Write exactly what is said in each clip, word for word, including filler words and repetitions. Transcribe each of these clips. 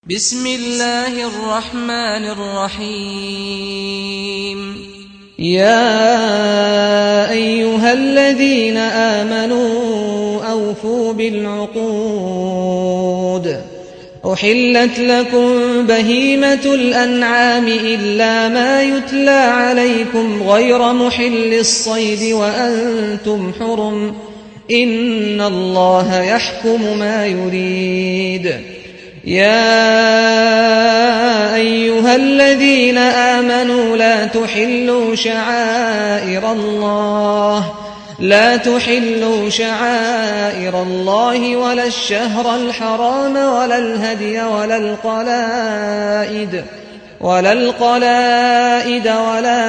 بسم الله الرحمن الرحيم يا أيها الذين آمنوا أوفوا بالعقود أحلت لكم بهيمة الأنعام إلا ما يتلى عليكم غير محل الصيد وأنتم حرم إن الله يحكم ما يريد يا أيها الذين آمنوا لا تحلوا شعائر الله لا تحلوا شعائر الله ولا الشهر الحرام ولا الهدي ولا القلائد ولا القلائد ولا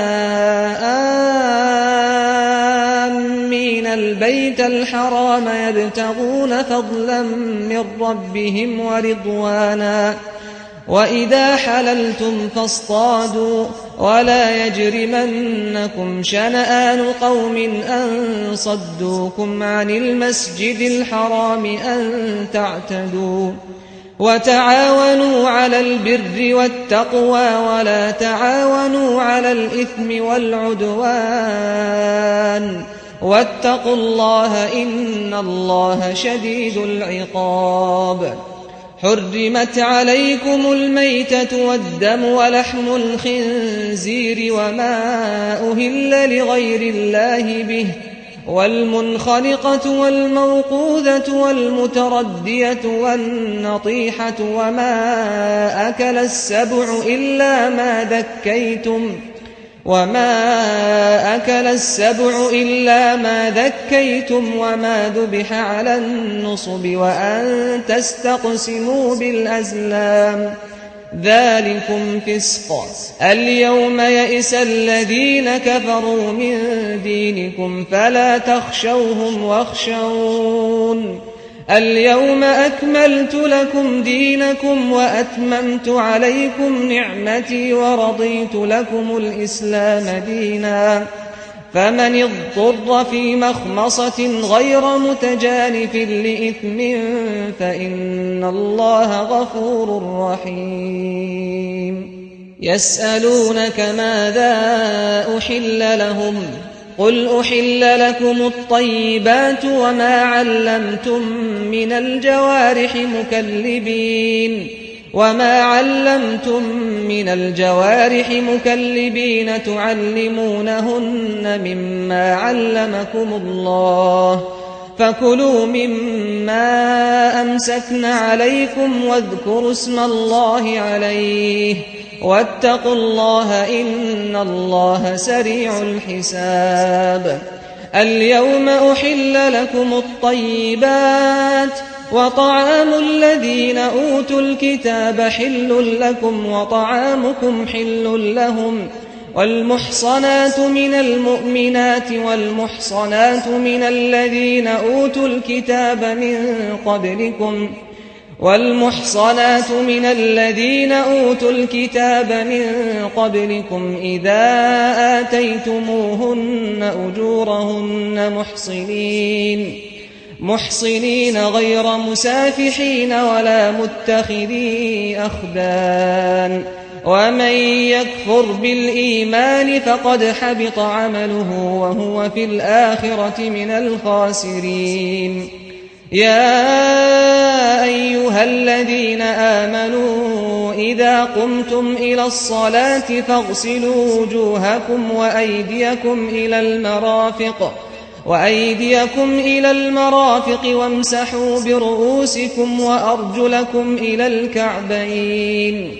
آمين البيت الحرام يبتغون فضلا من ربهم ورضوانا وإذا حللتم فاصطادوا ولا يجرمنكم شنآن قوم أن صدوكم عن المسجد الحرام أن تعتدوا وتعاونوا على البر والتقوى ولا تعاونوا على الإثم والعدوان واتقوا الله إن الله شديد العقاب حرمت عليكم الميتة والدم ولحم الخنزير وما أهل لغير الله به والمنخنقة والموقوذة والمتردية والنطيحة وما أكل السبع إلا ما ذكيتم وما أكل السبع إلا ما ذكيتم وما ذبح على النصب وأن تستقسموا بالأزلام ذلكم فسق اليوم يئس الذين كفروا من دينكم فلا تخشوهم واخشون اليوم أكملت لكم دينكم وأتممت عليكم نعمتي ورضيت لكم الإسلام دينا فمن اضطر في مخمصة غير متجانف لإثم فإن الله غفور رحيم يسألونك ماذا أحل لهم قل أحل لكم الطيبات وما علمتم من الجوارح مكلبين وما علمتم من الجوارح مكلبين تعلمونهن مما علمكم الله فكلوا مما أمسكن عليكم واذكروا اسم الله عليه واتقوا الله إن الله سريع الحساب اليوم أحل لكم الطيبات وطعام الذين أوتوا الكتاب حل لكم وطعامكم حل لهم والمحصنات من المؤمنات والمحصنات من الذين أوتوا الكتاب من قبلكم والمحصنات من الذين أوتوا الكتاب من قبلكم إذا آتيتموهن أجورهن محصنين محصنين غير مسافحين ولا متخذي أخدان ومن يكفر بالإيمان فقد حبط عمله وهو في الآخرة من الخاسرين يا أيها الذين آمنوا إذا قمتم إلى الصلاة فاغسلوا وجوهكم وأيديكم إلى المرافق وأيديكم إلى المرافق وامسحوا برؤوسكم وأرجلكم إلى الكعبين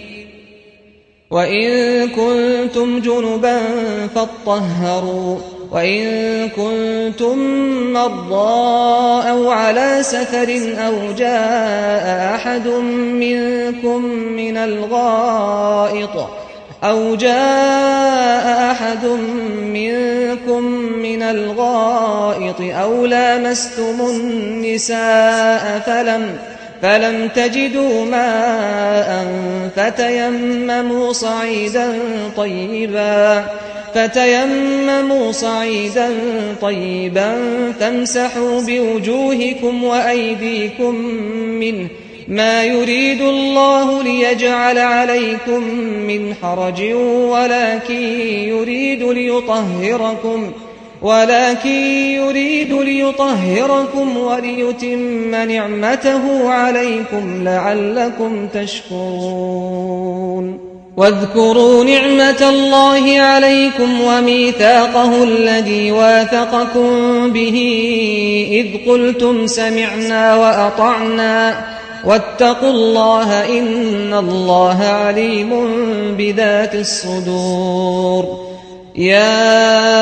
وإن كنتم جنبا فاطهروا وإن كنتم مرضى أو على سفر أو جاء أحد منكم من الغائط أو جاء أحد منكم من الغائط أو لامستم النساء فلم فلم تجدوا ماء فتيمموا صعيدا طيبا فتيمموا صعيدا طيبا فامسحوا بوجوهكم وأيديكم منه ما يريد الله ليجعل عليكم من حرج ولكن يريد ليطهركم ولكن يريد ليطهركم وليتم نعمته عليكم لعلكم تشكرون واذكروا نعمة الله عليكم وميثاقه الذي واثقكم به إذ قلتم سمعنا وأطعنا واتقوا الله إن الله عليم بذات الصدور يا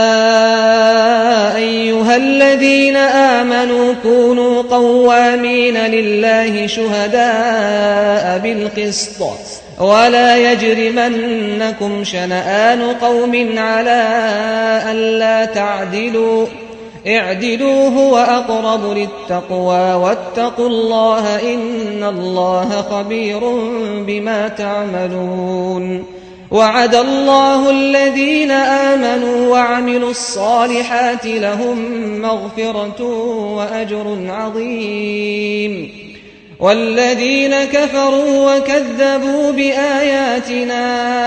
أيها الذين آمنوا كونوا قوامين لله شهداء بالقسط ولا يجرمنكم شنآن قوم على ألا تعدلوا اعدلوا هو أقرب للتقوى واتقوا الله إن الله خبير بما تعملون وعد الله الذين آمنوا وعملوا الصالحات لهم مغفرة وأجر عظيم والذين كفروا وكذبوا بآياتنا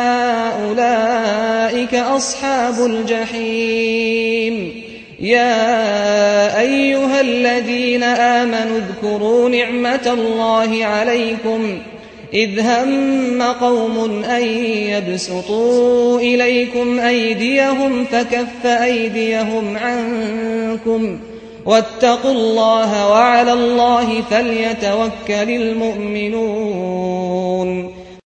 أولئك أصحاب الجحيم يا أيها الذين آمنوا اذكروا نعمة الله عليكم إذ هم قوم أن يبسطوا إليكم أيديهم فكف أيديهم عنكم واتقوا الله وعلى الله فليتوكل المؤمنون